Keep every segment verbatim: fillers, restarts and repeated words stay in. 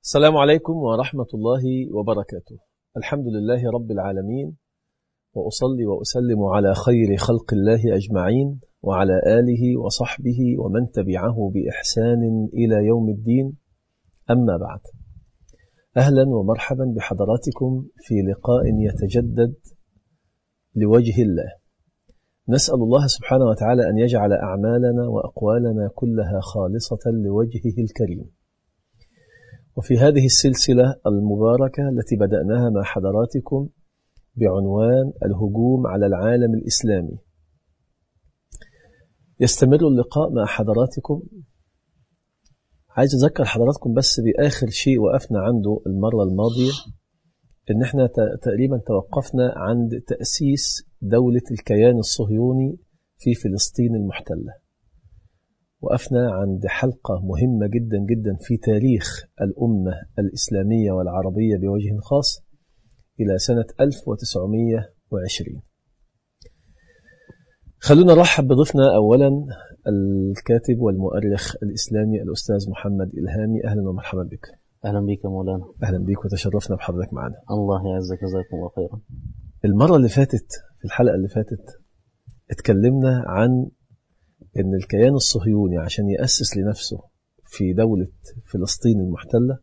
السلام عليكم ورحمة الله وبركاته. الحمد لله رب العالمين، وأصلي وأسلم على خير خلق الله أجمعين وعلى آله وصحبه ومن تبعه بإحسان إلى يوم الدين. أما بعد، أهلا ومرحبا بحضراتكم في لقاء يتجدد لوجه الله. نسأل الله سبحانه وتعالى أن يجعل أعمالنا وأقوالنا كلها خالصة لوجهه الكريم. وفي هذه السلسلة المباركة التي بدأناها مع حضراتكم بعنوان الهجوم على العالم الإسلامي، يستمر اللقاء مع حضراتكم. عايز أذكر حضراتكم بس بآخر شيء وقفنا عنده المرة الماضية، إن احنا تقريبا توقفنا عند تأسيس دولة الكيان الصهيوني في فلسطين المحتلة. وقفنا عند حلقة مهمة جدا جدا في تاريخ الأمة الإسلامية والعربية بوجه خاص إلى سنة ألف وتسعمائة وعشرين. خلونا نرحب بضيفنا أولا الكاتب والمؤرخ الإسلامي الأستاذ محمد إلهامي. أهلا ومرحبا بك. أهلا بك مولانا. أهلا بك وتشرفنا بحضرتك معنا. الله يعزك، جزاكم الله خيرا. المرة اللي فاتت في الحلقة اللي فاتت اتكلمنا عن إن الكيان الصهيوني عشان يأسس لنفسه في دولة فلسطين المحتلة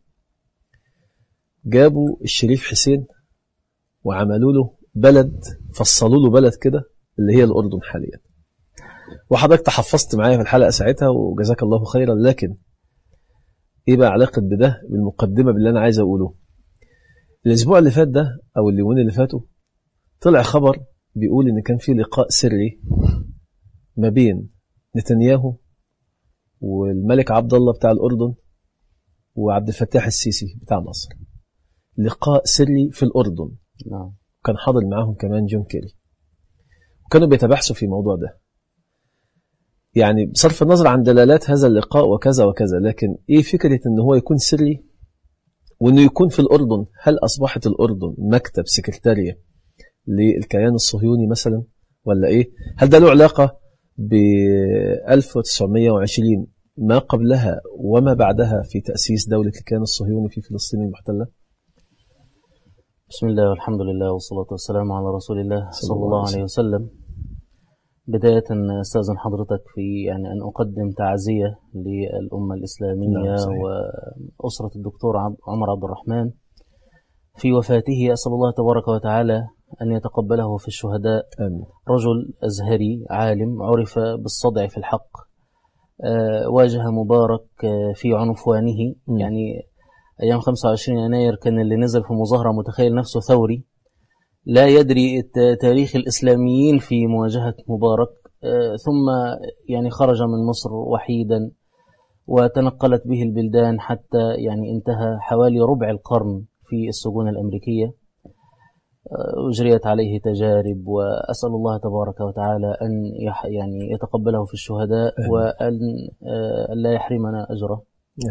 جابوا الشريف حسين وعملوا له بلد، فصلوا له بلد كده اللي هي الأردن حاليا. وحضرتك تحفظت معايا في الحلقة ساعتها وجزاك الله خيرا. لكن إيه بقى علاقة بده بالمقدمة باللي أنا عايز أقوله؟ الأسبوع اللي فات ده أو اليومين اللي فاتوا طلع خبر بيقول إن كان في لقاء سري ما بين نتنياهو والملك عبد الله بتاع الأردن وعبد الفتاح السيسي بتاع مصر. لقاء سري في الأردن. نعم. كان حاضر معاهم كمان جون كيري، وكانوا بيتبحثوا في الموضوع ده. يعني بصرف النظر عن دلالات هذا اللقاء وكذا وكذا، لكن إيه فكرة إنه هو يكون سري وإنه يكون في الأردن؟ هل أصبحت الأردن مكتب سكرتارية للكيان الصهيوني مثلا ولا إيه؟ هل ده له علاقة ب ألف وتسعمائة وعشرين ما قبلها وما بعدها في تأسيس دولة الكيان الصهيوني في فلسطين المحتلة؟ بسم الله والحمد لله والصلاة والسلام على رسول الله صلى الله عليه وسلم. بداية أستاذن حضرتك في يعني أن أقدم تعزية للأمة الإسلامية وأسرة الدكتور عمر عبد الرحمن في وفاته. أسأل الله تبارك وتعالى أن يتقبله في الشهداء. آمين. رجل أزهري عالم عرف بالصدع في الحق، أه واجه مبارك في عنفوانه. م. يعني أيام خمسة وعشرين يناير كان اللي نزل في مظاهرة متخيل نفسه ثوري، لا يدري تاريخ الإسلاميين في مواجهة مبارك. أه ثم يعني خرج من مصر وحيدا وتنقلت به البلدان حتى يعني انتهى حوالي ربع القرن في السجون الأمريكية. أجريت عليه تجارب، وأسأل الله تبارك وتعالى أن يعني يتقبله في الشهداء وأن لا يحرمنا أجره.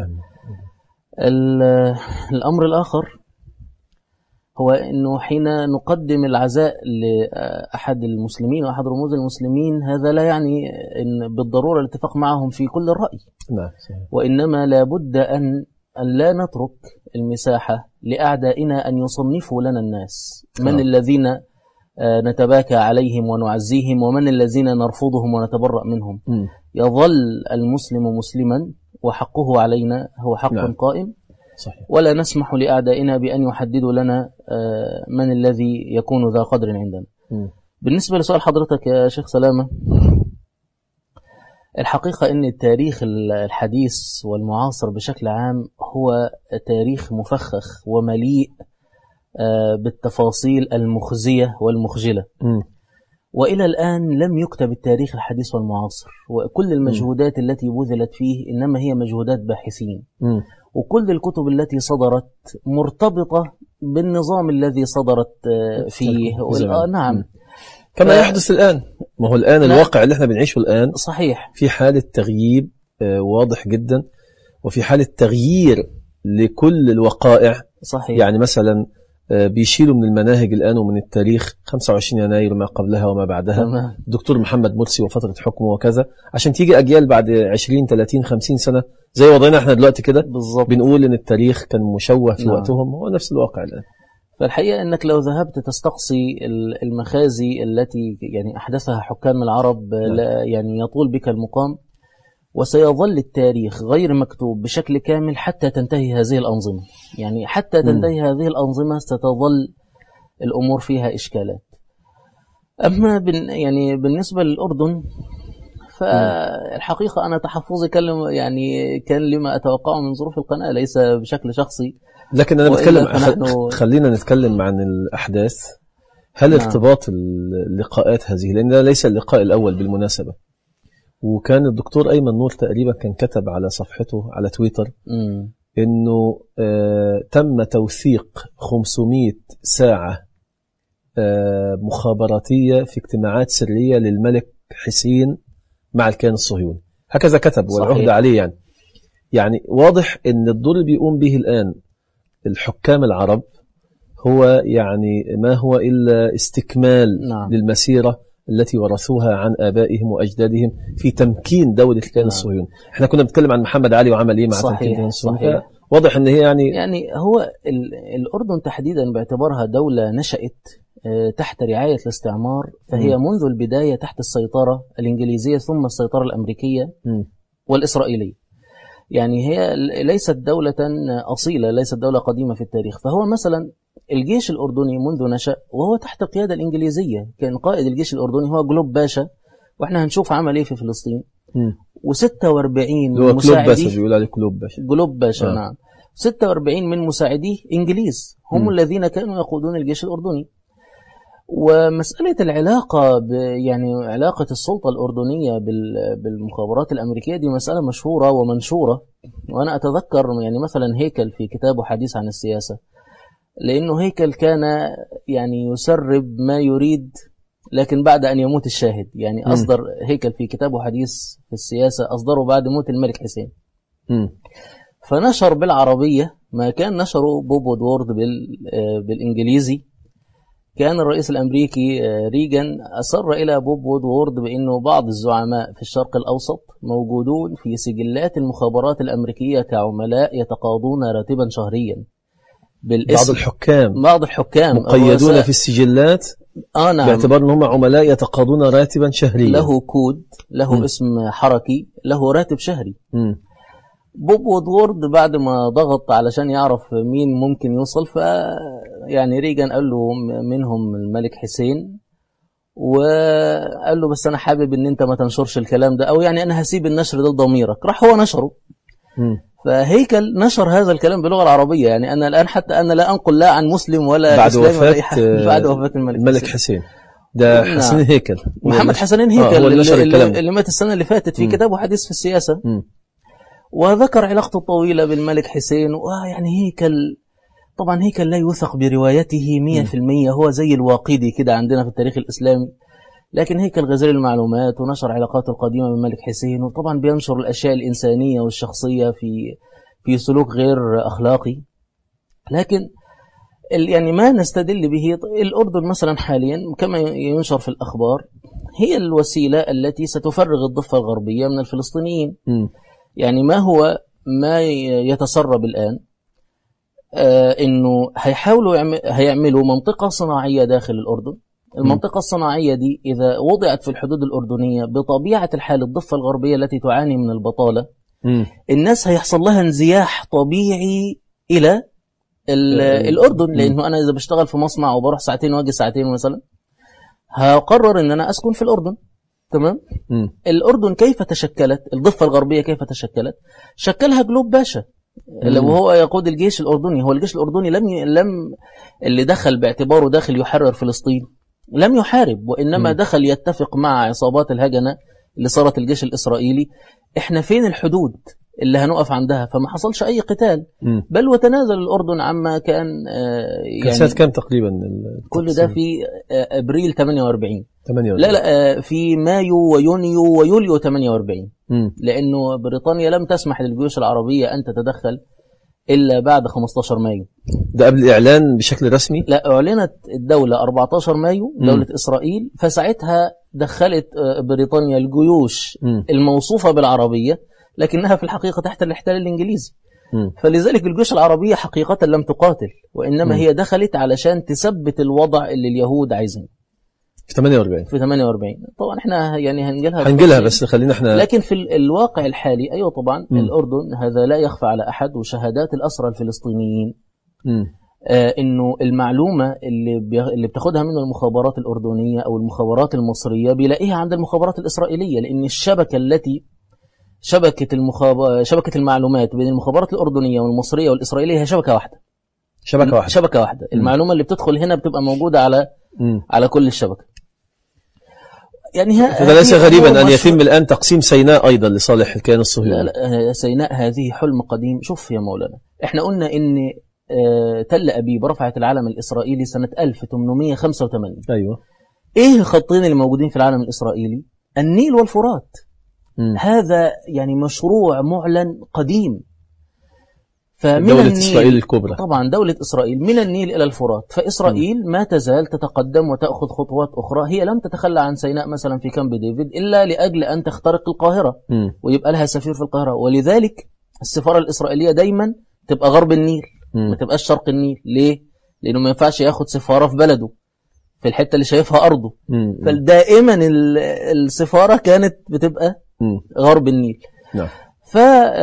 الأمر الآخر هو أنه حين نقدم العزاء لأحد المسلمين وأحد رموز المسلمين، هذا لا يعني إن بالضرورة الاتفاق معهم في كل الرأي، وإنما لابد أن أن لا نترك المساحة لأعدائنا أن يصنفوا لنا الناس من أوه. الذين نتباكى عليهم ونعزيهم ومن الذين نرفضهم ونتبرأ منهم. م. يظل المسلم مسلما وحقه علينا هو حق نعم. قائم. صحيح. ولا نسمح لأعدائنا بأن يحددوا لنا من الذي يكون ذا قدر عندنا. م. بالنسبة لسؤال حضرتك يا شيخ سلامة، الحقيقة أن التاريخ الحديث والمعاصر بشكل عام هو تاريخ مفخخ ومليء بالتفاصيل المخزية والمخجلة. م. وإلى الآن لم يكتب التاريخ الحديث والمعاصر، وكل المجهودات م. التي بذلت فيه إنما هي مجهودات باحثين. م. وكل الكتب التي صدرت مرتبطة بالنظام الذي صدرت فيه. آه نعم. م. كما يحدث الآن. ما هو الآن الواقع اللي احنا بنعيشه الآن صحيح في حالة تغييب واضح جدا، وفي حالة تغيير لكل الوقائع. صحيح. يعني مثلا بيشيلوا من المناهج الآن ومن التاريخ خمسة وعشرين يناير ما قبلها وما بعدها، الدكتور محمد مرسي وفترة حكمه وكذا، عشان تيجي أجيال بعد عشرين ثلاثين خمسين سنة زي وضعنا احنا دلوقتي كده بنقول إن التاريخ كان مشوه في نعم. وقتهم، هو نفس الواقع الآن. فالحقيقة أنك لو ذهبت تستقصي المخازي التي يعني أحدثها حكام العرب نعم. لا يعني يطول بك المقام، وسيظل التاريخ غير مكتوب بشكل كامل حتى تنتهي هذه الأنظمة. يعني حتى تنتهي م. هذه الأنظمة ستظل الأمور فيها إشكالات. أما بن يعني بالنسبة للأردن فالحقيقة أنا تحفظي كلم يعني كان لما أتوقعه من ظروف القناة ليس بشكل شخصي، لكن أنا بتكلم فنحن... خلينا نتكلم عن الأحداث. هل نعم. ارتباط اللقاءات هذه، لأن ده ليس اللقاء الأول بالمناسبة، وكان الدكتور أيمن نور تقريبا كان كتب على صفحته على تويتر م. إنه آه تم توثيق خمسمائة ساعة آه مخابراتية في اجتماعات سرية للملك حسين مع الكيان الصهيوني، هكذا كتب والعهد عليه. يعني يعني واضح إن الدور اللي بيقوم به الآن الحكام العرب هو يعني ما هو إلا استكمال نعم. للمسيرة التي ورثوها عن آبائهم وأجدادهم في تمكين دولة الكيان الصهيوني. احنا كنا بنتكلم عن محمد علي وعمل ايه مع صحيح تمكين الكيان الصهيوني. واضح ان هي يعني يعني هو الأردن تحديدا باعتبارها دولة نشأت تحت رعاية الاستعمار، فهي م. منذ البداية تحت السيطرة الإنجليزية ثم السيطرة الأمريكية م. والإسرائيلية. يعني هي ليست دولة أصيلة، ليست دولة قديمة في التاريخ. فهو مثلا الجيش الأردني منذ نشأ وهو تحت القيادة الإنجليزية، كان قائد الجيش الأردني هو جلوب باشا، وإحنا هنشوف عمل إيه في فلسطين. وستة وأربعين من مساعديه بيقول عليه جلوب باشا جلوب باشا آه. نعم ستة وأربعين من مساعديه إنجليز هم م. الذين كانوا يقودون الجيش الأردني. ومسألة العلاقة ب يعني علاقة السلطة الأردنية بالمخابرات الأمريكية دي مسألة مشهورة ومنشورة. وأنا أتذكر يعني مثلا هيكل في كتابه حديث عن السياسة، لأنه هيكل كان يعني يسرب ما يريد لكن بعد أن يموت الشاهد. يعني م. أصدر هيكل في كتابه حديث في السياسة أصدره بعد موت الملك حسين م. فنشر بالعربية ما كان نشره بوب وودورد بالإنجليزي. كان الرئيس الأمريكي ريغان أصر إلى بوب وودورد بأنه بعض الزعماء في الشرق الأوسط موجودون في سجلات المخابرات الأمريكية كعملاء يتقاضون راتبا شهريا بالاسم. بعض الحكام بعض الحكام مقيدون في السجلات آه نعم. باعتبار أنهم عملاء يتقاضون راتبا شهريا، له كود، له م. اسم حركي، له راتب شهري. م. بوب وودورد بعد ما ضغط علشان يعرف مين ممكن يوصل، ف يعني ريغان قال له منهم الملك حسين، وقال له بس أنا حابب أن أنت ما تنشرش الكلام ده، أو يعني أنا هسيب النشر ده لضميرك. راح هو نشره. م. فهيكل نشر هذا الكلام باللغة العربية. يعني أنا الآن حتى أنا لا أنقل لا عن مسلم ولا بعد إسلام وفاة ولا أي حاجة بعد وفاة الملك, الملك حسين. حسين ده حسين هيكل، محمد حسنين هيكل آه اللي, اللي, اللي مات السنة اللي فاتت في م. كتابه حديث في السياسة م. وذكر علاقته الطويلة بالملك حسين. وآه يعني هيكل طبعا هيكل لا يوثق بروايته مية في المية، هو زي الواقدي كده عندنا في التاريخ الإسلامي، لكن هيكل غزير المعلومات ونشر علاقاته القديمة بالملك حسين، وطبعا بينشر الأشياء الإنسانية والشخصية في في سلوك غير أخلاقي. لكن يعني ما نستدل به الأردن مثلا حاليا كما ينشر في الأخبار هي الوسيلة التي ستفرغ الضفة الغربية من الفلسطينيين. م. يعني ما هو ما يتسرب الآن آه إنه هيحاولوا هيعملوا منطقة صناعية داخل الأردن. المنطقة الصناعية دي إذا وضعت في الحدود الأردنية بطبيعة الحال الضفة الغربية التي تعاني من البطالة م. الناس هيحصل لها انزياح طبيعي إلى الأردن، لأنه أنا إذا بشتغل في مصنع وبروح ساعتين واجي ساعتين مثلا هقرر أن أنا أسكن في الأردن. تمام. م. الأردن كيف تشكلت؟ الضفة الغربية كيف تشكلت؟ شكلها جلوب باشا لو هو يقود الجيش الأردني. هو الجيش الأردني لم ي... لم اللي دخل باعتباره داخل يحرر فلسطين لم يحارب، وإنما م. دخل يتفق مع عصابات الهجنة اللي صارت الجيش الإسرائيلي. إحنا فين الحدود اللي هنقف عندها؟ فما حصلش أي قتال م. بل وتنازل الأردن عما كان آه يعني سنة كام تقريبا؟ كل ده في آه أبريل ثمانية وأربعين. ثمانية وأربعين. لا لا آه في مايو ويونيو ويوليو ثمانية وأربعين. م. لأنه بريطانيا لم تسمح للجيوش العربية أن تتدخل إلا بعد خمستاشر مايو. ده قبل الإعلان بشكل رسمي؟ لا، أعلنت الدولة أربعتاشر مايو دولة م. إسرائيل، فساعتها دخلت بريطانيا الجيوش م. الموصوفة بالعربية، لكنها في الحقيقة تحت الاحتلال الإنجليزي. م. فلذلك الجيوش العربية حقيقة لم تقاتل، وإنما م. هي دخلت علشان تثبت الوضع اللي اليهود عايزين. في ثمانية وأربعين في ثمانية وأربعين طبعا احنا يعني هنجلها هنجلها بس خلينا احنا. لكن في الواقع الحالي ايوه طبعا م. الأردن هذا لا يخفى على أحد، وشهادات الأسرى الفلسطينيين م. آه انه المعلومة اللي اللي بتاخدها من المخابرات الأردنية او المخابرات المصرية بيلاقيها عند المخابرات الإسرائيلية، لأن الشبكة التي شبكة المخاب... شبكة المعلومات بين المخابرات الأردنية والمصرية والإسرائيلية هي شبكة واحدة. شبكة واحدة شبكة واحدة. م. المعلومة اللي بتدخل هنا بتبقى موجودة على م. على كل الشبكة. يعني هذا ليس غريبا أن يتم الآن تقسيم سيناء أيضا لصالح الكيان الصهيوني. لا لا، سيناء هذه حلم قديم. شوف يا مولانا، احنا قلنا إن تل أبيب رفعت العلم الإسرائيلي سنة ألف وثمانمائة وخمسة وثمانين. أيوة. إيه الخطين اللي موجودين في العلم الإسرائيلي؟ النيل والفرات. م. هذا يعني مشروع معلن قديم. فمن دولة النيل إسرائيل الكبرى طبعا دولة إسرائيل من النيل إلى الفرات، فإسرائيل م. ما تزال تتقدم وتأخذ خطوات أخرى. هي لم تتخلى عن سيناء مثلا في كامب ديفيد إلا لأجل أن تخترق القاهرة م. ويبقى لها سفير في القاهرة، ولذلك السفارة الإسرائيلية دايما تبقى غرب النيل م. ما تبقاش شرق النيل. ليه؟ لأنه ما ينفعش ياخد سفارة في بلده في الحتة اللي شايفها أرضه م. فدائما السفارة كانت بتبقى م. غرب النيل. نعم. ف...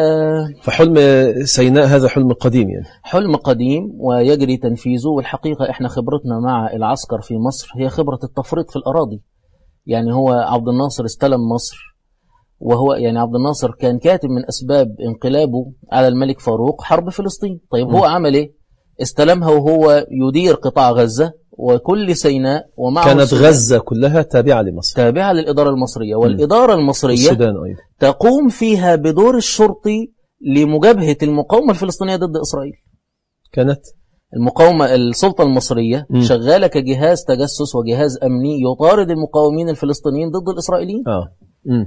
فحلم سيناء هذا حلم قديم، يعني حلم قديم ويجري تنفيذه. والحقيقة احنا خبرتنا مع العسكر في مصر هي خبرة التفريط في الأراضي. يعني هو عبد الناصر استلم مصر، وهو يعني عبد الناصر كان كاتب من أسباب انقلابه على الملك فاروق حرب فلسطين. طيب م. هو عمل ايه؟ استلمها وهو يدير قطاع غزة وكل سيناء، ومعه كانت غزة كلها تابعة لمصر، تابعة للإدارة المصرية. والإدارة المصرية السودان أيضا تقوم فيها بدور الشرطي لمجابهة المقاومة الفلسطينية ضد إسرائيل. كانت المقاومة السلطة المصرية م. شغالة كجهاز تجسس وجهاز أمني يطارد المقاومين الفلسطينيين ضد الإسرائيليين. آه. م.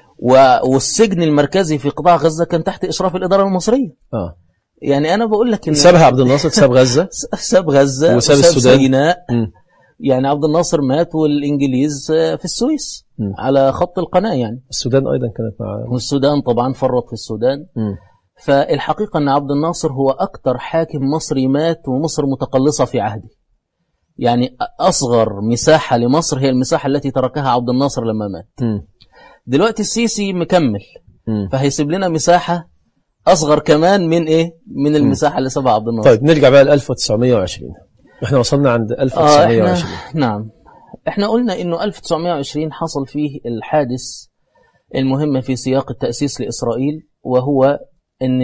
والسجن المركزي في قطاع غزة كان تحت إشراف الإدارة المصرية. آه. يعني أنا بقول لك إن سابها عبد الناصر، ساب غزة ساب غزة وساب وساب السودان. سيناء. م. يعني عبد الناصر مات والإنجليز في السويس م. على خط القناة. يعني السودان أيضا كانت مع والسودان طبعا فرط في السودان. م. فالحقيقة أن عبد الناصر هو أكتر حاكم مصري مات ومصر متقلصة في عهده. يعني أصغر مساحة لمصر هي المساحة التي تركها عبد الناصر لما مات. م. دلوقتي السيسي مكمل م. فهيسيب لنا مساحة أصغر كمان من إيه؟ من المساحة م. اللي سابها عبد الناصر. طيب نرجع بقى ل ألف وتسعمائة وعشرين. احنا وصلنا عند ألف وتسعمائة وعشرين. آه احنا نعم احنا قلنا انه ألف وتسعمائة وعشرين حصل فيه الحادث المهم في سياق التأسيس لإسرائيل، وهو ان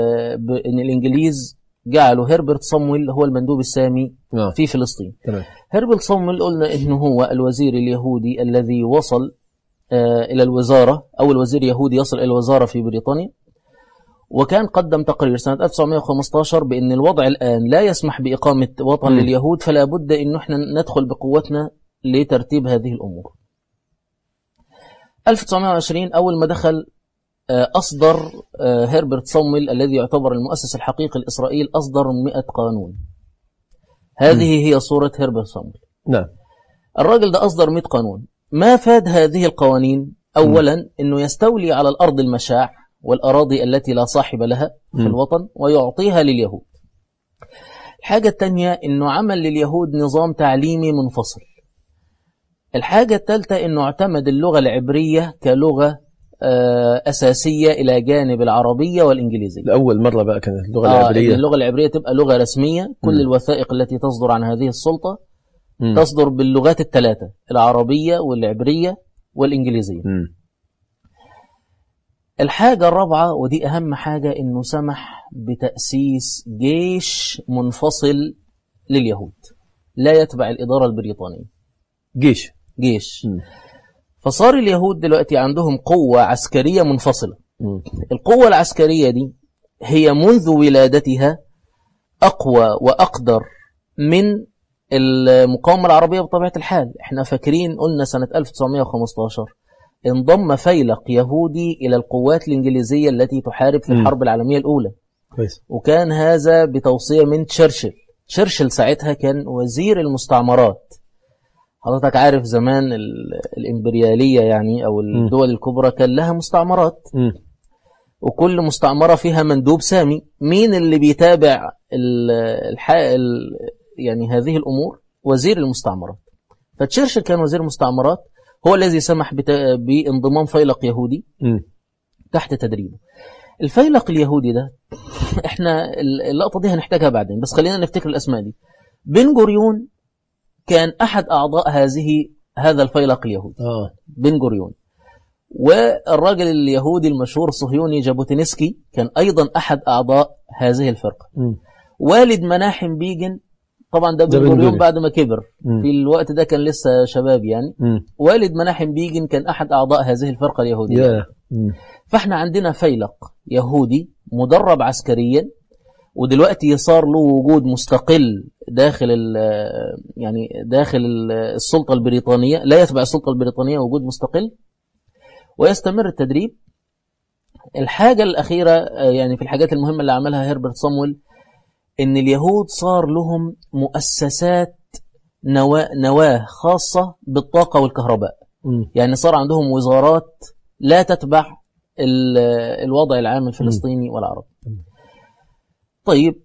ان الانجليز جعلوا هربرت صامويل هو المندوب السامي آه. في فلسطين. تمام. هربرت صامويل قلنا انه هو الوزير اليهودي الذي وصل آه الى الوزارة، اول وزير يهودي يصل الى الوزارة في بريطانيا، وكان قدم تقرير سنة ألف وتسعمائة وخمسة عشر بأن الوضع الآن لا يسمح بإقامة وطن م. لليهود، فلا بد أن احنا ندخل بقوتنا لترتيب هذه الأمور. ألف وتسعمائة وعشرين أول ما دخل أصدر هربرت صامويل الذي يعتبر المؤسس الحقيقي لإسرائيل أصدر مئة قانون. هذه م. هي صورة هربرت صامويل. نعم. الراجل ده أصدر مئة قانون. ما فاد هذه القوانين؟ أولا م. أنه يستولي على الأرض المشاع والأراضي التي لا صاحب لها في م. الوطن ويعطيها لليهود. الحاجة الثانية أنه عمل لليهود نظام تعليمي منفصل. الحاجة الثالثة أنه اعتمد اللغة العبرية كلغة أساسية إلى جانب العربية والإنجليزية. لأول مرة بقى كانت اللغة آه العبرية اللغة العبرية تبقى لغة رسمية. كل م. الوثائق التي تصدر عن هذه السلطة م. تصدر باللغات الثلاثة، العربية والعبرية والإنجليزية. م. الحاجة الرابعة ودي أهم حاجة أنه سمح بتأسيس جيش منفصل لليهود لا يتبع الإدارة البريطانية. جيش جيش م. فصار اليهود دلوقتي عندهم قوة عسكرية منفصلة. م. القوة العسكرية دي هي منذ ولادتها أقوى وأقدر من المقاومة العربية بطبيعة الحال. احنا فاكرين قلنا سنة ألف وتسعمائة وخمسة عشر انضم فيلق يهودي إلى القوات الإنجليزية التي تحارب في الحرب م. العالمية الأولى. كويس. وكان هذا بتوصية من تشرشل. تشرشل ساعتها كان وزير المستعمرات. حضرتك عارف زمان الإمبريالية يعني أو الدول الكبرى كان لها مستعمرات، م. وكل مستعمرة فيها مندوب سامي. مين اللي بيتابع الح... يعني هذه الأمور؟ وزير المستعمرات. فتشرشل كان وزير المستعمرات، هو الذي سمح بت... بانضمام فيلق يهودي م. تحت تدريبه. الفيلق اليهودي ده احنا اللقطة دي هنحتاجها بعدين، بس خلينا نفتكر الأسماء دي. بن غوريون كان أحد أعضاء هذه هذا الفيلق اليهودي. آه. بن غوريون. والراجل اليهودي المشهور الصهيوني جابوتينسكي كان أيضا أحد أعضاء هذه الفرقة. م. والد مناحم بيجن، طبعا ده بن غوريون بعد ما كبر، م. في الوقت ده كان لسه شباب يعني. م. والد مناحم بيجن كان أحد أعضاء هذه الفرقة اليهودية. yeah. فاحنا عندنا فيلق يهودي مدرب عسكريا، ودلوقتي صار له وجود مستقل داخل يعني داخل السلطة البريطانية، لا يتبع السلطة البريطانية، وجود مستقل ويستمر التدريب. الحاجة الأخيرة يعني في الحاجات المهمة اللي عملها هربرت صامويل، إن اليهود صار لهم مؤسسات نواة, نواة خاصة بالطاقة والكهرباء. م. يعني صار عندهم وزارات لا تتبع الوضع العام الفلسطيني والعربي. طيب،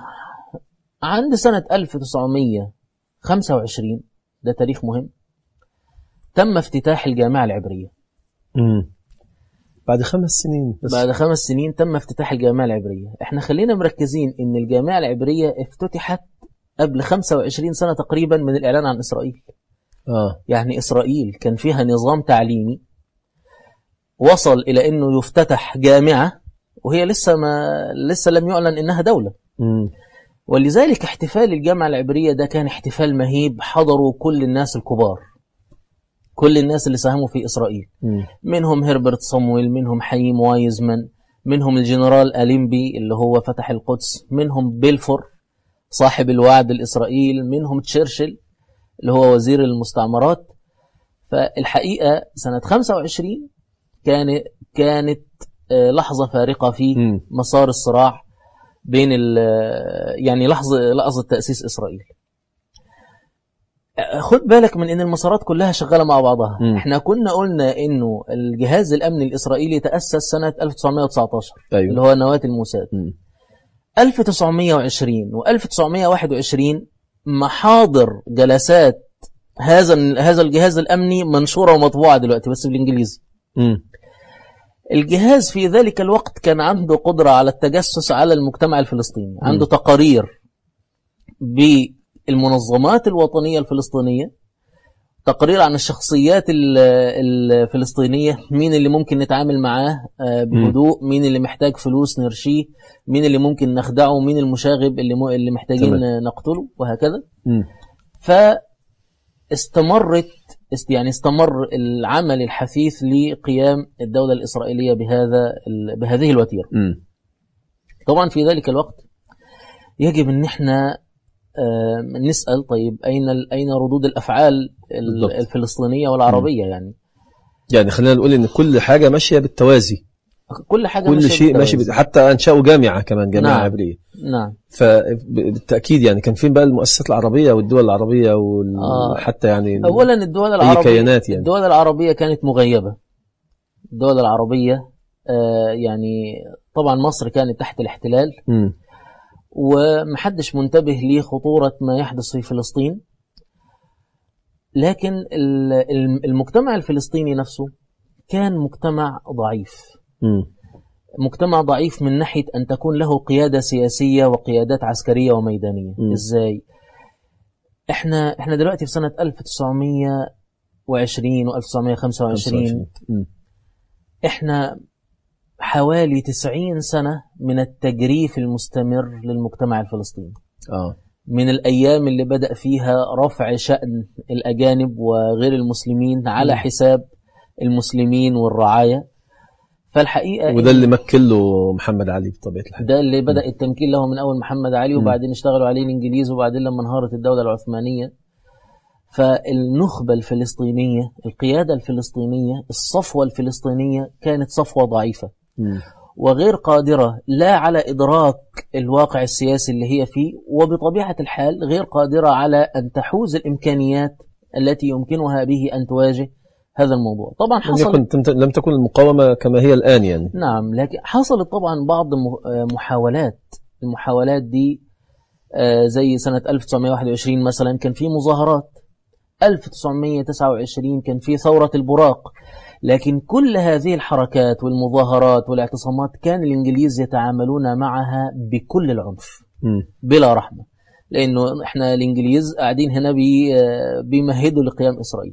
عند سنة ألف وتسعمية وخمسة وعشرين، ده تاريخ مهم، تم افتتاح الجامعة العبرية. امم بعد خمس سنين بس. بعد خمس سنين تم افتتاح الجامعة العبرية. احنا خلينا مركزين ان الجامعة العبرية افتتحت قبل خمسة وعشرين سنة تقريبا من الإعلان عن إسرائيل. آه. يعني إسرائيل كان فيها نظام تعليمي وصل إلى أنه يفتتح جامعة وهي لسه ما لسه لم يعلن إنها دولة. م. ولذلك احتفال الجامعة العبرية ده كان احتفال مهيب، حضروا كل الناس الكبار، كل الناس اللي ساهموا في إسرائيل. م. منهم هربرت صامويل، منهم حييم وايزمان، منهم الجنرال أليمبي اللي هو فتح القدس، منهم بيلفور صاحب الوعد الإسرائيل، منهم تشرشل اللي هو وزير المستعمرات. فالحقيقة سنة خمسة وعشرين كانت كانت لحظة فارقة في م. مسار الصراع بين يعني لحظة لحظة تأسيس إسرائيل. خد بالك من ان المسارات كلها شغالة مع بعضها. م. احنا كنا قلنا انه الجهاز الامني الاسرائيلي تأسس سنة ألف وتسعمية وتسعتاشر. أيوه. اللي هو نواة الموساد. م. ألف وتسعمية وعشرين وألف وتسعمية وواحد وعشرين محاضر جلسات هذا هذا الجهاز الامني منشورة ومطبوعة دلوقتي بس بالانجليزي. م. الجهاز في ذلك الوقت كان عنده قدرة على التجسس على المجتمع الفلسطيني. م. عنده تقارير بالمنظمات الوطنية الفلسطينية، تقرير عن الشخصيات الفلسطينية، مين اللي ممكن نتعامل معاه بهدوء، مين اللي محتاج فلوس نرشيه، مين اللي ممكن نخدعه، مين المشاغب اللي اللي محتاجين تمام. نقتله، وهكذا. م. فاستمرت يعني استمر العمل الحثيث لقيام الدولة الإسرائيلية بهذا بهذه الوتيرة. م. طبعا في ذلك الوقت يجب ان احنا نسأل طيب أين أين ردود الأفعال بالضبط. الفلسطينية والعربية. م. يعني يعني خلينا نقول إن كل حاجة ماشية بالتوازي، كل حاجة كل ماشية شيء ماشي بت... حتى أنشأوا جامعة كمان، جامعة نعم. عبرية. نعم. فبالتأكيد يعني كان فين بقى المؤسسات العربية والدول العربية وال... آه. حتى يعني أولا الدول العربية يعني. الدول العربية كانت مغيبة. الدول العربية آه يعني طبعا مصر كانت تحت الاحتلال. م. ومحدش منتبه لخطورة ما يحدث في فلسطين، لكن المجتمع الفلسطيني نفسه كان مجتمع ضعيف. م. مجتمع ضعيف من ناحية أن تكون له قيادة سياسية وقيادات عسكرية وميدانية. م. إزاي؟ إحنا إحنا دلوقتي في سنة ألف وتسعمية وعشرين وألف وتسعمية وخمسة وعشرين. إحنا حوالي تسعين سنة من التجريف المستمر للمجتمع الفلسطيني. آه. من الأيام اللي بدأ فيها رفع شأن الأجانب وغير المسلمين على م. حساب المسلمين والرعاية. فالحقيقة وده اللي مكن له محمد علي بطبيعة الحال. ده اللي بدأ التمكين له من أول محمد علي، وبعدين اشتغلوا عليه الإنجليز، وبعدين لما انهارت الدولة العثمانية. فالنخبة الفلسطينية، القيادة الفلسطينية، الصفوة الفلسطينية كانت صفوة ضعيفة. م. وغير قادرة لا على إدراك الواقع السياسي اللي هي فيه، وبطبيعة الحال غير قادرة على أن تحوز الإمكانيات التي يمكنها به أن تواجه هذا الموضوع. طبعا حصل لم, يكن لم تكن المقاومة كما هي الآن يعني. نعم، لكن حصلت طبعا بعض محاولات. المحاولات دي زي سنة ألف وتسعمائة وواحد وعشرين مثلا كان في مظاهرات، ألف وتسعمائة وتسعة وعشرين كان في ثورة البراق، لكن كل هذه الحركات والمظاهرات والاعتصامات كان الإنجليز يتعاملون معها بكل العنف م. بلا رحمة، لأنه إحنا الإنجليز قاعدين هنا بي بيمهدوا لقيام إسرائيل.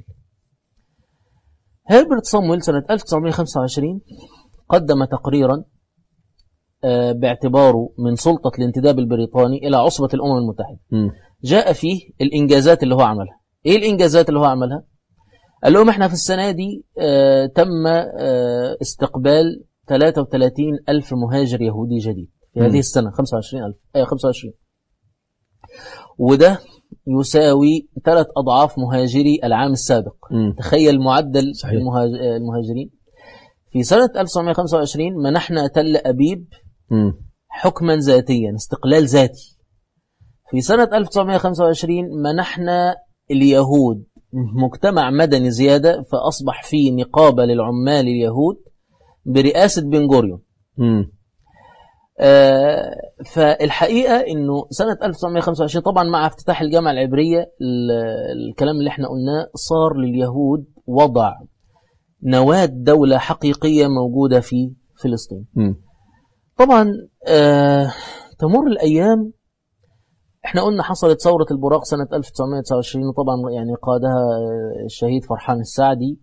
هربرت صامويل سنة ألف وتسعمائة وخمسة وعشرين قدم تقريرا باعتباره من سلطة الانتداب البريطاني إلى عصبة الأمم المتحدة. م. جاء فيه الإنجازات اللي هو عملها. إيه الإنجازات اللي هو عملها؟ قال لهم إحنا في السنة دي آه تم آه استقبال ثلاثة وثلاثين ألف مهاجر يهودي جديد في هذه السنة، خمسة وعشرين ألف آه خمسة وعشرين، وده يساوي ثلاث أضعاف مهاجري العام السابق. م. تخيل معدل المهاجرين. في سنة ألف وتسعمائة وخمسة وعشرين منحنا تل أبيب م. حكما ذاتيا، استقلال ذاتي. في سنة ألف وتسعمائة وخمسة وعشرين منحنا اليهود مجتمع مدني زيادة، فأصبح فيه نقابة للعمال اليهود برئاسة بن غوريون. آه فالحقيقة أنه سنة ألف وتسعمائة وخمسة وعشرين طبعا مع افتتاح الجامعة العبرية الكلام اللي احنا قلناه صار لليهود وضع نواة دولة حقيقية موجودة في فلسطين. م. طبعا آه تمر الأيام، احنا قلنا حصلت ثورة البراق سنة ألف وتسعمائة وتسعة وعشرين، وطبعا يعني قادها الشهيد فرحان السعدي،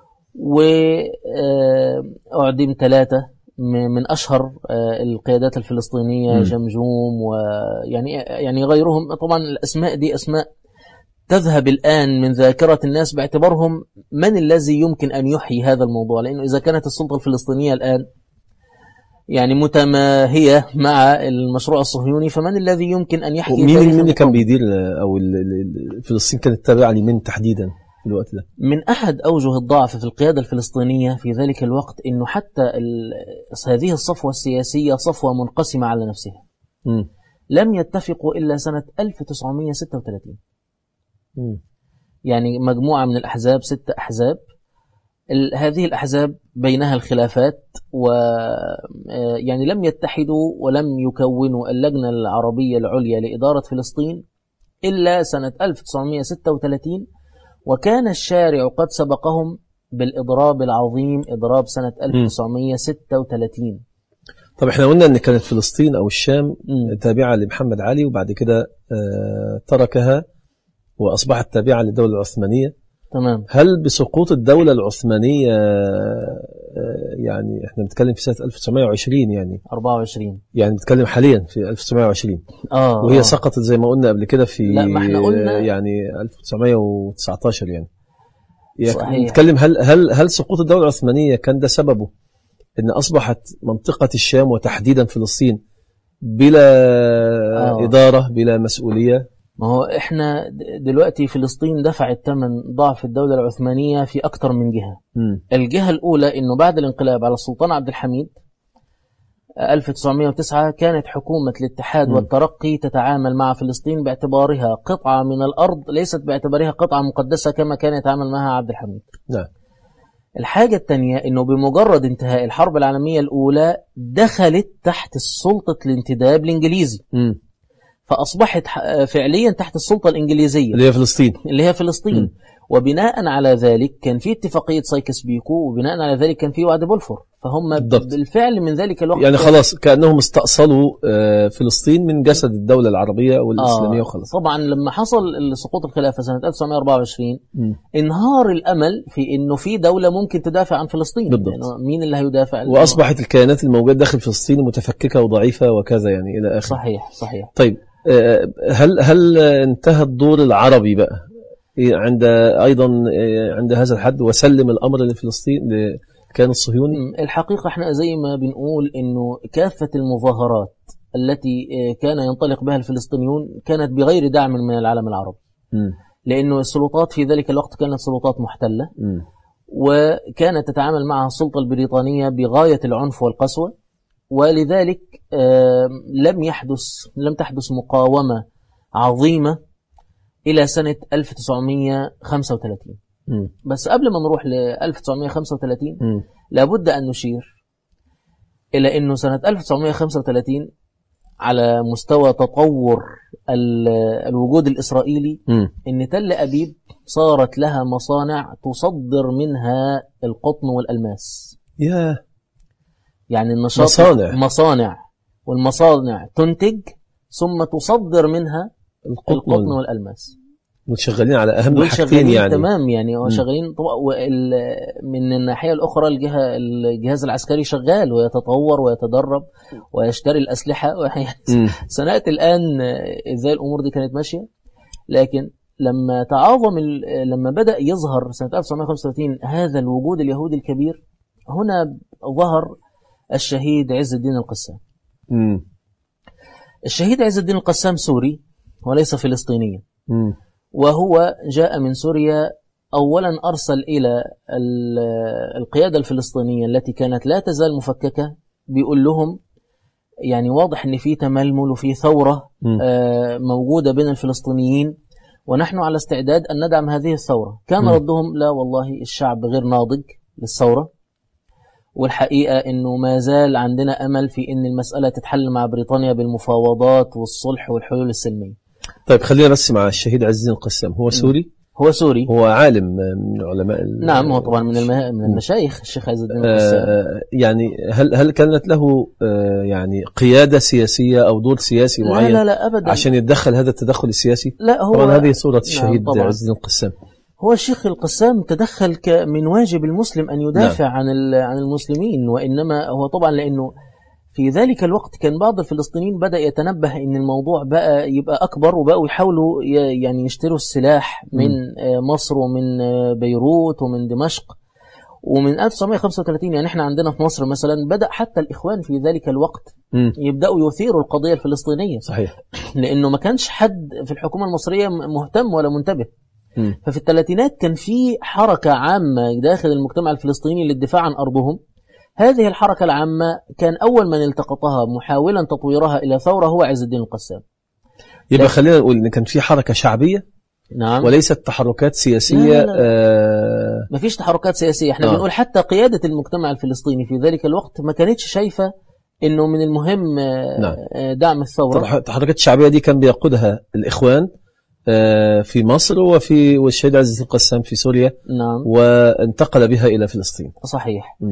وأعدم ثلاثة من أشهر القيادات الفلسطينية، م. جمجوم ويعني يعني غيرهم. طبعا الأسماء دي أسماء تذهب الآن من ذاكرة الناس باعتبارهم من الذي يمكن أن يحيي هذا الموضوع، لأنه إذا كانت السلطة الفلسطينية الآن يعني متماهية مع المشروع الصهيوني، فمن الذي يمكن أن يحيي؟ مين مين اللي كان بيدير أو فلسطين كانت تابعة لمين تحديدا في الوقت ده؟ من أحد أوجه الضعف في القيادة الفلسطينية في ذلك الوقت إنه حتى هذه الصفوة السياسية صفوة منقسمة على نفسها. م. لم يتفقوا إلا سنة ألف وتسعمائة وستة وثلاثين. م. يعني مجموعة من الأحزاب، ست أحزاب، هذه الأحزاب بينها الخلافات، ويعني لم يتحدوا ولم يكونوا اللجنة العربية العليا لإدارة فلسطين إلا سنة ألف وتسعمائة وستة وثلاثين، وكان الشارع قد سبقهم بالإضراب العظيم، إضراب سنة ألف وتسعمائة وستة وثلاثين. طب احنا قلنا أن كانت فلسطين أو الشام م. تابعة لمحمد علي، وبعد كده تركها وأصبحت تابعة للدولة العثمانية. تمام. هل بسقوط الدولة العثمانية، يعني احنا بنتكلم في سنة ألف وتسعمائة وعشرين يعني أربعة وعشرين، يعني بنتكلم حاليا في ألف وتسعمائة وعشرين، آه وهي آه. سقطت زي ما قلنا قبل كده في لا ما احنا قلنا يعني ألف وتسعمائة وتسعة عشر يعني. يعني نتكلم هل هل هل سقوط الدولة العثمانية كان ده سببه ان اصبحت منطقة الشام وتحديدا فلسطين بلا آه. إدارة، بلا مسؤولية؟ ما هو احنا دلوقتي فلسطين دفعت ثمن ضعف الدولة العثمانية في أكثر من جهة. م. الجهة الأولى إنه بعد الانقلاب على السلطان عبد الحميد ألف وتسعمائة وتسعة كانت حكومة الاتحاد م. والترقي تتعامل مع فلسطين باعتبارها قطعة من الأرض، ليست باعتبارها قطعة مقدسة كما كان يتعامل معها عبد الحميد. نعم. الحاجة الثانية إنه بمجرد انتهاء الحرب العالمية الأولى دخلت تحت السلطة الانتداب الإنجليزي. م. فأصبحت فعليا تحت السلطة الإنجليزية اللي هي فلسطين اللي هي فلسطين م. وبناء على ذلك كان في اتفاقية سايكس بيكو، وبناء على ذلك كان في وعد بلفور، فهم بالضبط. بالفعل من ذلك الوقت يعني خلاص كأنهم استأصلوا فلسطين من جسد الدولة العربية والإسلامية. آه وخلاص. طبعا لما حصل سقوط الخلافة سنة ألف وتسعمائة وأربعة وعشرين م. انهار الأمل في إنه في دولة ممكن تدافع عن فلسطين. بالضبط. يعني مين اللي هيدافع؟ وأصبحت الكيانات الموجودة داخل فلسطين متفككة وضعيفة وكذا يعني إلى آخره. صحيح صحيح. طيب هل هل انتهى الدور العربي بقى عند أيضا عند هذا الحد وسلم الأمر لفلسطين لكيان الصهيوني؟ الحقيقة احنا زي ما بنقول إنه كافة المظاهرات التي كان ينطلق بها الفلسطينيون كانت بغير دعم من العالم العربي، م. لأنه السلطات في ذلك الوقت كانت سلطات محتلة، م. وكانت تتعامل معها السلطة البريطانية بغاية العنف والقسوة، ولذلك لم يحدث لم تحدث مقاومة عظيمة إلى سنة ألف وتسعمائة وخمسة وثلاثين. م. بس قبل ما نروح ل ألف وتسعمائة وخمسة وثلاثين م. لابد أن نشير إلى أنه سنة ألف وتسعمائة وخمسة وثلاثين على مستوى تطور الوجود الإسرائيلي م. إن تل أبيب صارت لها مصانع تصدر منها القطن والألماس. yeah. يعني النشاط مصانع. مصانع والمصانع تنتج ثم تصدر منها القطن, القطن والألماس. وشغالين على أهم حاجتين يعني. تمام يعني هو شغالين من الناحية الأخرى الجهة الجهاز العسكري شغال ويتطور ويتدرب ويشتري الأسلحة. سنأتي الآن إزاي الأمور دي كانت ماشية. لكن لما تعاظم لما بدأ يظهر سنة ألف وتسعمائة وخمسة وثلاثين هذا الوجود اليهودي الكبير، هنا ظهر الشهيد عز الدين القسام. م. الشهيد عز الدين القسام سوري وليس فلسطينيا. م. وهو جاء من سوريا. أولا أرسل إلى القيادة الفلسطينية التي كانت لا تزال مفككة، بيقول لهم يعني واضح أن في تململ وفي ثورة آه موجودة بين الفلسطينيين ونحن على استعداد أن ندعم هذه الثورة. كان م. ردهم لا والله الشعب غير ناضج للثورة، والحقيقة أنه ما زال عندنا أمل في أن المسألة تتحل مع بريطانيا بالمفاوضات والصلح والحلول السلمية. طيب خلينا بس مع الشهيد عز الدين القسام. هو سوري؟ هو سوري. هو عالم من علماء. نعم هو طبعا من المه... من المشايخ الشيخ عز الدين القسام. آه يعني هل هل كانت له آه يعني قيادة سياسية أو دور سياسي معين؟ لا لا لا أبدا عشان يتدخل هذا التدخل السياسي؟ لا هو طبعا هذه صورة الشهيد نعم عز الدين القسام. هو الشيخ القسام تدخل من واجب المسلم أن يدافع نعم. عن عن المسلمين، وإنما هو طبعا لأنه في ذلك الوقت كان بعض الفلسطينيين بدأ يتنبه إن الموضوع بقى يبقى أكبر، وبقوا يحاولوا يعني يشتروا السلاح من مصر ومن بيروت ومن دمشق. ومن ألف وتسعمائة وخمسة وثلاثين يعني احنا عندنا في مصر مثلا بدأ حتى الإخوان في ذلك الوقت م. يبدأوا يثيروا القضية الفلسطينية. صحيح. لأنه ما كانش حد في الحكومة المصرية مهتم ولا منتبه. م. ففي الثلاثينات كان في حركة عامة داخل المجتمع الفلسطيني للدفاع عن أرضهم. هذه الحركة العامة كان أول من التقطها محاولا تطويرها إلى ثورة هو عز الدين القسام. يبقى خلينا نقول إن كان في حركة شعبية نعم. وليست تحركات سياسية. لا لا لا. آه ما فيش تحركات سياسية. احنا آه. بنقول حتى قيادة المجتمع الفلسطيني في ذلك الوقت ما كانتش شايفة إنه من المهم آه نعم. دعم الثورة. التحركات الشعبية دي كان بيقودها الإخوان في مصر وفي والشهيد عز الدين القسام في سوريا. نعم. وانتقل بها إلى فلسطين. صحيح. م.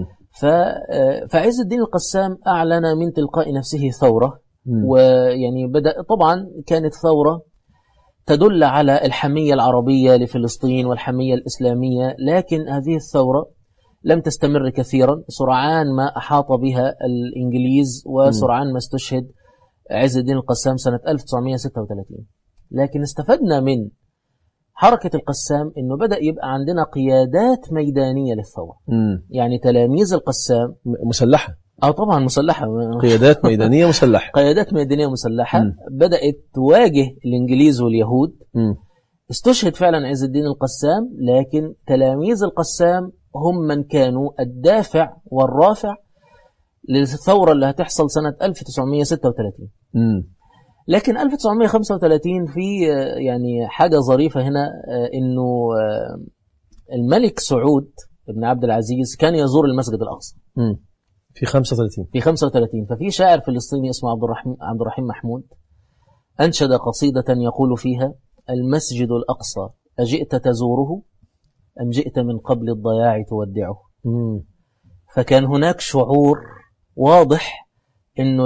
فعز الدين القسام أعلن من تلقاء نفسه ثورة. م. ويعني بدأ طبعا كانت ثورة تدل على الحمية العربية لفلسطين والحمية الإسلامية، لكن هذه الثورة لم تستمر كثيرا. سرعان ما أحاط بها الإنجليز وسرعان ما استشهد عز الدين القسام سنة ألف وتسعمائة وستة وثلاثين. لكن استفدنا من حركة القسام إنه بدأ يبقى عندنا قيادات ميدانية للثورة. م. يعني تلاميذ القسام مسلحة. اه طبعا مسلحة. قيادات ميدانية مسلحة. قيادات ميدانية مسلحة. م. بدأت تواجه الإنجليز واليهود. م. استشهد فعلا عز الدين القسام، لكن تلاميذ القسام هم من كانوا الدافع والرافع للثورة اللي هتحصل سنة ألف وتسعمائة وستة وثلاثين. م. لكن ألف وتسعمائة وخمسة وثلاثين في يعني حاجة ظريفة هنا، إنه الملك سعود بن عبد العزيز كان يزور المسجد الأقصى في خمسة وثلاثين. في خمسة وثلاثين. ففي شاعر فلسطيني اسمه عبد الرحيم عبد الرحيم محمود أنشد قصيدة يقول فيها: المسجد الأقصى أجئت تزوره أم جئت من قبل الضياع تودعه؟ م. فكان هناك شعور واضح إنه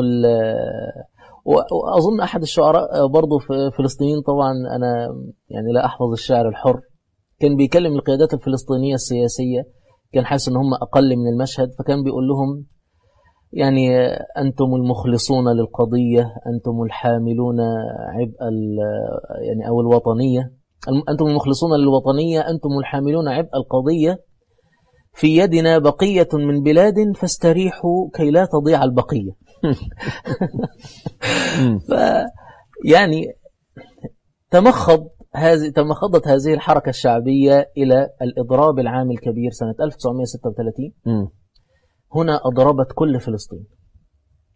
وأظن أحد الشعراء برضو في فلسطينيين، طبعا أنا يعني لا أحفظ الشعر الحر، كان بيكلم القيادات الفلسطينية السياسية، كان حاسس أن هم أقل من المشهد، فكان بيقول لهم يعني أنتم المخلصون للقضية، أنتم الحاملون عبء يعني أو الوطنية، أنتم المخلصون للوطنية، أنتم الحاملون عبء القضية، في يدنا بقية من بلاد فاستريحوا كي لا تضيع البقية. ف يعني تمخض هذه تمخضت هذه الحركة الشعبية إلى الإضراب العام الكبير سنة ألف وتسعمائة وستة وثلاثين. م. هنا أضربت كل فلسطين،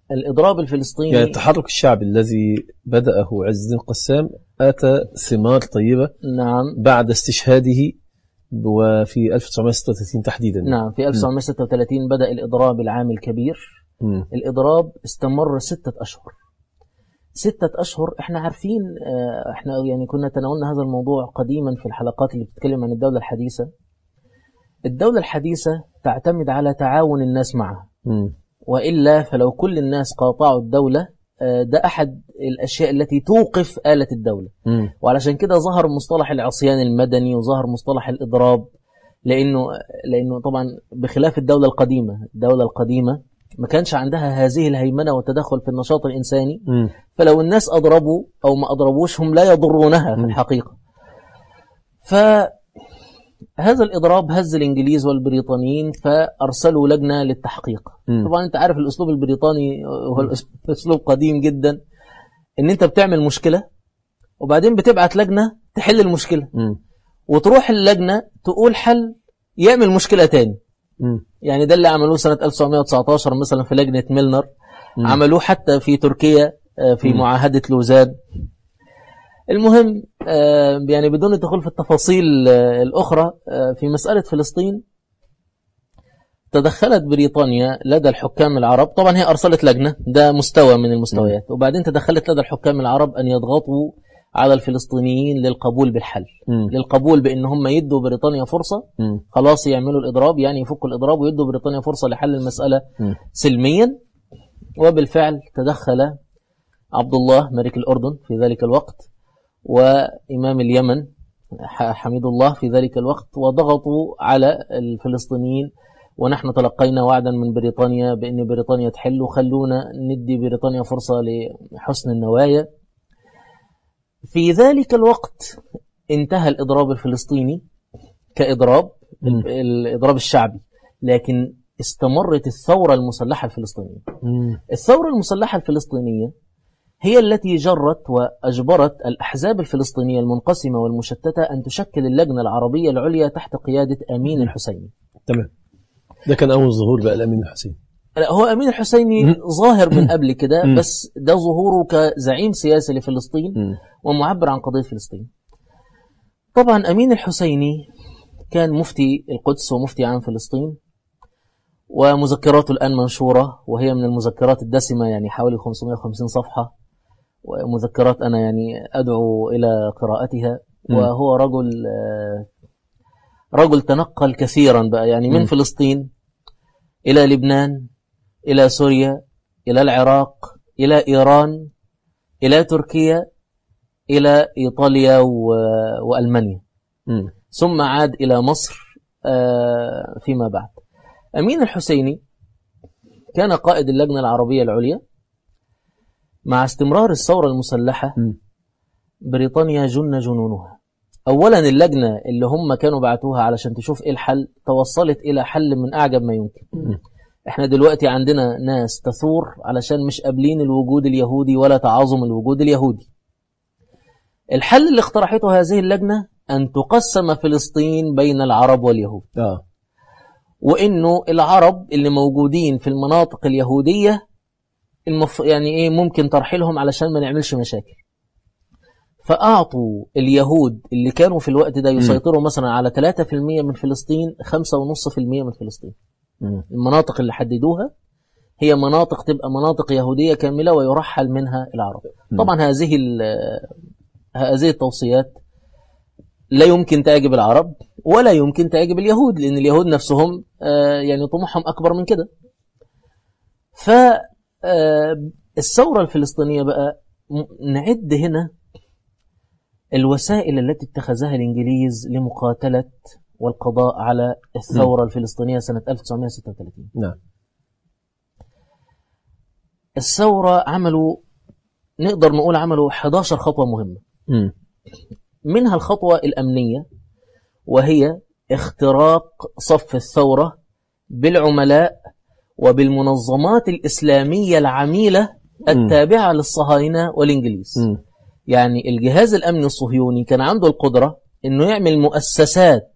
الإضراب الفلسطيني يعني التحرك الشعبي الذي بدأه عز الدين قسام آتى ثمار طيبة. نعم. بعد استشهاده وفي ألف وتسعمائة وستة وثلاثين تحديدا. نعم، في ألف وتسعمائة وستة وثلاثين بدأ الإضراب العام الكبير. م. الإضراب استمر ستة أشهر. ستة أشهر. احنا عارفين، احنا يعني كنا تناولنا هذا الموضوع قديما في الحلقات اللي بتتكلم عن الدولة الحديثة. الدولة الحديثة تعتمد على تعاون الناس معها. م. وإلا فلو كل الناس قاطعوا الدولة، ده أحد الأشياء التي توقف آلة الدولة. م. وعلشان كده ظهر مصطلح العصيان المدني وظهر مصطلح الإضراب، لأنه لأنه طبعا بخلاف الدولة القديمة، الدولة القديمة ما كانش عندها هذه الهيمنة والتدخل في النشاط الإنساني. م. فلو الناس أضربوا أو ما أضربوش هم لا يضرونها في الحقيقة. فهذا الإضراب هز الإنجليز والبريطانيين فأرسلوا لجنة للتحقيق. م. طبعا أنت عارف الأسلوب البريطاني هو أسلوب قديم جدا، إن أنت بتعمل مشكلة وبعدين بتبعت لجنة تحل المشكلة. م. وتروح اللجنة تقول حل يعمل مشكلة تاني. م. يعني ده اللي عملوه سنة ألف وتسعمائة وتسعة عشر مثلا في لجنة ميلنر. م. عملوه حتى في تركيا في م. معاهدة لوزان. المهم يعني بدون الدخول في التفاصيل الأخرى، في مسألة فلسطين تدخلت بريطانيا لدى الحكام العرب. طبعا هي أرسلت لجنة، ده مستوى من المستويات. م. وبعدين تدخلت لدى الحكام العرب أن يضغطوا على الفلسطينيين للقبول بالحل. م. للقبول بأن هم يدوا بريطانيا فرصة. م. خلاص يعملوا الإضراب، يعني يفكوا الإضراب ويدوا بريطانيا فرصة لحل المسألة م. سلميا. وبالفعل تدخل عبد الله ملك الأردن في ذلك الوقت وإمام اليمن حميد الله في ذلك الوقت، وضغطوا على الفلسطينيين. ونحن تلقينا وعدا من بريطانيا بأن بريطانيا تحل، وخلونا ندي بريطانيا فرصة لحسن النوايا. في ذلك الوقت انتهى الإضراب الفلسطيني كإضراب، م. الإضراب الشعبي، لكن استمرت الثورة المسلحة الفلسطينية. م. الثورة المسلحة الفلسطينية هي التي جرت وأجبرت الأحزاب الفلسطينية المنقسمة والمشتتة أن تشكل اللجنة العربية العليا تحت قيادة أمين الحسيني. تمام. ده كان أول ظهور بقى الأمين الحسيني. لا، هو أمين الحسيني ظاهر من قبل كده، بس ده ظهوره كزعيم سياسي لفلسطين ومعبر عن قضية فلسطين. طبعا أمين الحسيني كان مفتي القدس ومفتي عام فلسطين، ومذكراته الآن منشورة، وهي من المذكرات الدسمة، يعني حوالي خمسمائة وخمسين صفحة، ومذكرات أنا يعني أدعو إلى قراءتها. وهو رجل رجل تنقل كثيرا بقى، يعني من م. فلسطين إلى لبنان، إلى سوريا، إلى العراق، إلى إيران، إلى تركيا، إلى إيطاليا وألمانيا، م. ثم عاد إلى مصر فيما بعد. أمين الحسيني كان قائد اللجنة العربية العليا. مع استمرار الثورة المسلحة م. بريطانيا جن جنونها. أولا اللجنة اللي هم كانوا بعتوها علشان تشوف إيه الحل توصلت إلى حل من أعجب ما يمكن. م. إحنا دلوقتي عندنا ناس تثور علشان مش قابلين الوجود اليهودي ولا تعاظم الوجود اليهودي. الحل اللي اقترحته هذه اللجنة أن تقسم فلسطين بين العرب واليهود. آه. وإنه العرب اللي موجودين في المناطق اليهودية المف... يعني إيه ممكن ترحيلهم علشان ما نعملش مشاكل. فأعطوا اليهود اللي كانوا في الوقت ده يسيطروا م. مثلا على ثلاثة بالمئة من فلسطين خمسة فاصلة خمسة بالمئة من فلسطين. م. المناطق اللي حددوها هي مناطق تبقى مناطق يهودية كاملة ويرحل منها العرب. م. طبعا هذه هذه التوصيات لا يمكن تعجب العرب ولا يمكن تعجب اليهود، لأن اليهود نفسهم يعني طموحهم أكبر من كده. فالثورة الفلسطينية بقى نعد هنا الوسائل التي اتخذها الإنجليز لمقاتلة والقضاء على الثورة م. الفلسطينية سنة ألف وتسعمائة وستة وثلاثين. نعم. الثورة عملوا نقدر نقول عملوا إحدى عشرة خطوة مهمة. م. منها الخطوة الأمنية، وهي اختراق صف الثورة بالعملاء وبالمنظمات الإسلامية العميلة التابعة م. للصهاينة والإنجليز. م. يعني الجهاز الأمني الصهيوني كان عنده القدرة أنه يعمل مؤسسات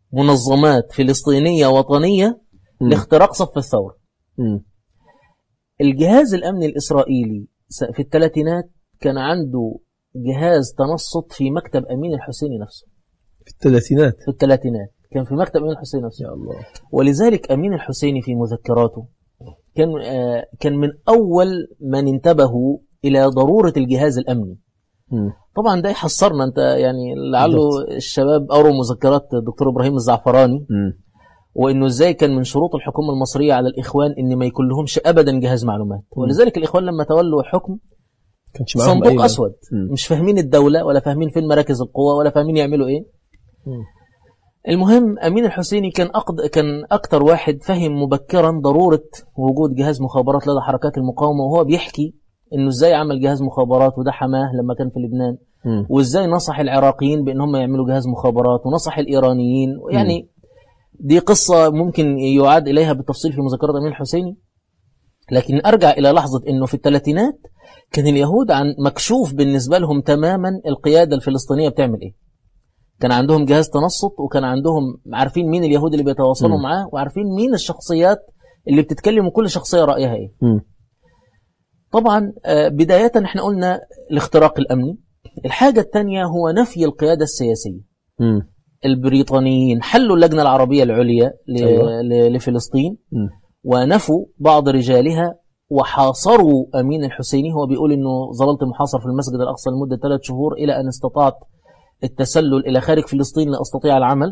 منظمات فلسطينية وطنية م. لاختراق صف الثورة. م. الجهاز الأمني الإسرائيلي في الثلاثينات كان عنده جهاز تنصت في مكتب أمين الحسيني نفسه. في الثلاثينات في الثلاثينات كان في مكتب أمين الحسيني نفسه. يا الله. ولذلك أمين الحسيني في مذكراته كان كان من أول من انتبهوا إلى ضرورة الجهاز الأمني. م. طبعا ده يحصرنا، أنت يعني لعله الشباب قروا مذكرات الدكتور إبراهيم الزعفراني، م. وإنه إزاي كان من شروط الحكومة المصرية على الإخوان إن ما يكون لهمش أبدا جهاز معلومات. م. ولذلك الإخوان لما تولوا الحكم كانش معاهم صندوق أي أسود، م. مش فاهمين الدولة ولا فاهمين فين مراكز القوة ولا فاهمين يعملوا إيه. م. المهم أمين الحسيني كان أقد... كان أكتر واحد فهم مبكرا ضرورة وجود جهاز مخابرات لدى حركات المقاومة، وهو بيحكي إنه إزاي عمل جهاز مخابرات وده حماه لما كان في لبنان، م. وإزاي نصح العراقيين بأنهم يعملوا جهاز مخابرات ونصح الإيرانيين. يعني دي قصة ممكن يعاد إليها بالتفصيل في مذكرات أمين الحسيني. لكن أرجع إلى لحظة إنه في الثلاثينات كان اليهود عن مكشوف بالنسبة لهم تماما القيادة الفلسطينية بتعمل إيه. كان عندهم جهاز تنصت، وكان عندهم عارفين مين اليهود اللي بيتواصلوا م. معاه، وعارفين مين الشخصيات اللي بتتكلم وكل شخصية رأيها إيه. م. طبعا بداية احنا قلنا الاختراق الأمني. الحاجة الثانية هو نفي القيادة السياسية. م. البريطانيين حلوا اللجنة العربية العليا أيوة. لفلسطين م. ونفوا بعض رجالها وحاصروا أمين الحسيني. هو بيقول إنه ظللت محاصر في المسجد الأقصى لمدة ثلاث شهور إلى أن استطعت التسلل إلى خارج فلسطين لأستطيع العمل.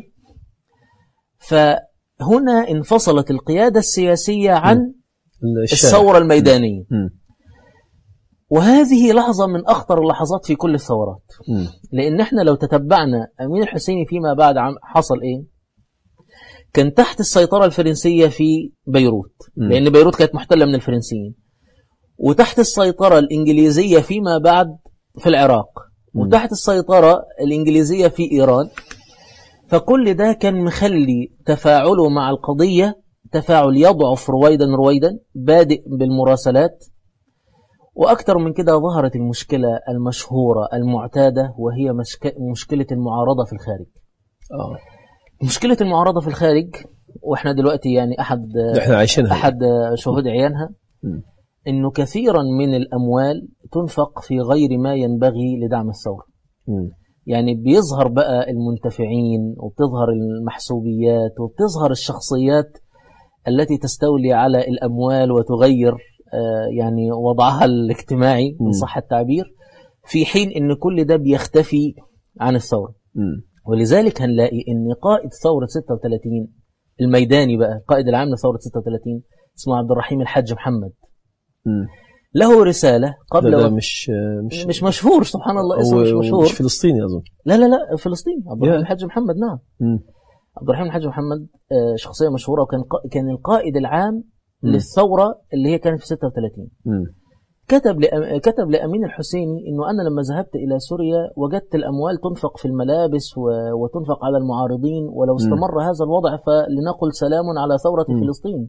فهنا انفصلت القيادة السياسية عن الثورة الميدانية. م. وهذه لحظة من أخطر اللحظات في كل الثورات. م. لأن احنا لو تتبعنا أمين الحسيني فيما بعد حصل إيه؟ كان تحت السيطرة الفرنسية في بيروت، م. لأن بيروت كانت محتلة من الفرنسيين، وتحت السيطرة الإنجليزية فيما بعد في العراق، م. وتحت السيطرة الإنجليزية في إيران. فكل ده كان مخلي تفاعله مع القضية تفاعل يضعف رويدا رويدا، بادئ بالمراسلات. وأكثر من كده ظهرت المشكلة المشهورة المعتادة، وهي مشك... مشكلة المعارضة في الخارج. آه. مشكلة المعارضة في الخارج، وإحنا دلوقتي يعني أحد إحنا عايشينها، أحد شهود عيانها، م. إنه كثيرا من الأموال تنفق في غير ما ينبغي لدعم الثورة. م. يعني بيظهر بقى المنتفعين، وبتظهر المحسوبيات، وبتظهر الشخصيات التي تستولي على الأموال وتغير يعني وضعها الاجتماعي إن صح التعبير، في حين إن كل ده بيختفي عن الثورة. م. ولذلك هنلاقي إن قائد ثورة ستة وثلاثين الميداني بقى، قائد العام لثورة ستة وثلاثين اسمه عبد الرحيم الحاج محمد، م. له رسالة قبل ده, ده و... مش مش مش مشهور، سبحان الله اسمه مش مشهور، مش فلسطيني أظن. لا لا لا فلسطيني، عبد الرحيم الحاج محمد. نعم. م. عبد الرحيم الحاج محمد شخصية مشهورة، وكان كان القائد العام م. للثورة اللي هي كانت في ستة وثلاثين. م. كتب لأم... كتب لأمين الحسيني إنه أنا لما ذهبت إلى سوريا وجدت الأموال تنفق في الملابس و... وتنفق على المعارضين، ولو استمر م. هذا الوضع فلنقل سلام على ثورة م. فلسطين.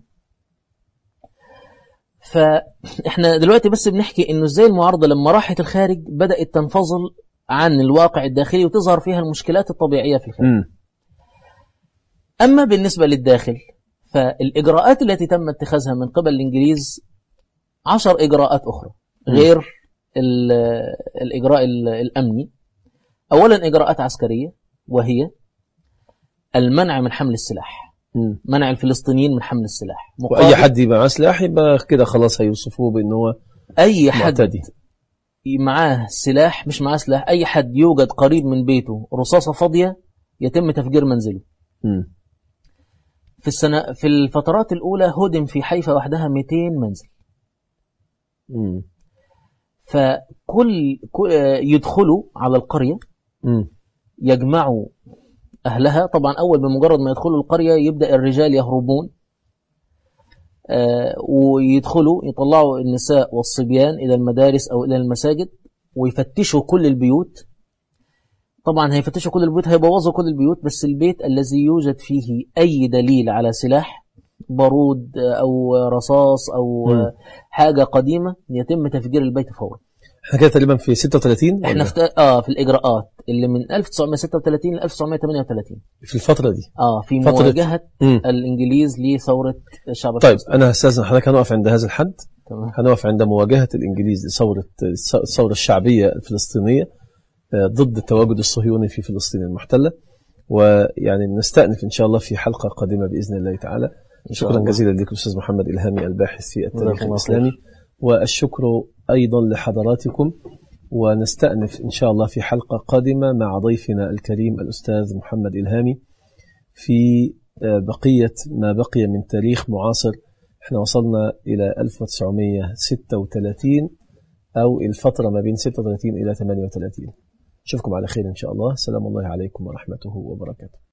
فإحنا دلوقتي بس بنحكي إنه إزاي المعارضة لما راحت الخارج بدأت تنفصل عن الواقع الداخلي وتظهر فيها المشكلات الطبيعية في الخارج. م. أما بالنسبة للداخل فالإجراءات التي تم اتخاذها من قبل الإنجليز عشر إجراءات أخرى غير الإجراء الأمني. أولا إجراءات عسكرية، وهي المنع من حمل السلاح، م. منع الفلسطينيين من حمل السلاح. وأي حد يبقى معاه سلاح يبقى كده خلاص هيوصفوه بأنه أي حد معتدي. معاه سلاح مش معاه سلاح، أي حد يوجد قريب من بيته رصاصة فاضية يتم تفجير منزله. م. في السنة في الفترات الأولى هدم في حيفا وحدها مئتين منزل. م. فكل يدخلوا على القرية، م. يجمعوا أهلها. طبعا أول بمجرد ما يدخلوا القرية يبدأ الرجال يهربون، آه ويدخلوا يطلعوا النساء والصبيان إلى المدارس أو إلى المساجد، ويفتشوا كل البيوت. طبعا هيفتشوا كل البيوت، هيبوظوا كل البيوت، بس البيت الذي يوجد فيه أي دليل على سلاح، بارود أو رصاص أو م. حاجة قديمة، يتم تفجير البيت فورا. احنا كده تقريبا في ستة وثلاثين. احنا في اه في الإجراءات اللي من ألف وتسعمائة وستة وثلاثين ل ألف وتسعمائة وثمانية وثلاثين في الفترة دي. اه في مواجهة م. الإنجليز لثورة الشعب طيب الفلسطيني. أنا هستأذن حضرتك هنقف عند هذا الحد، تمام. هنقف عند مواجهة الإنجليز لثورة الثورة الشعبية الفلسطينية ضد التواجد الصهيوني في فلسطين المحتلة، ويعني نستأنف إن شاء الله في حلقة قادمة بإذن الله تعالى. شكرا جزيلا لكم أستاذ محمد إلهامي الباحث في التاريخ الإسلامي، والشكر أيضا لحضراتكم، ونستأنف إن شاء الله في حلقة قادمة مع ضيفنا الكريم الأستاذ محمد إلهامي في بقية ما بقي من تاريخ معاصر. احنا وصلنا إلى ألف وتسعمائة وستة وثلاثين أو الفترة ما بين ستة وثلاثين إلى ثمانية وثلاثين. أشوفكم على خير إن شاء الله. سلام الله عليكم ورحمته وبركاته.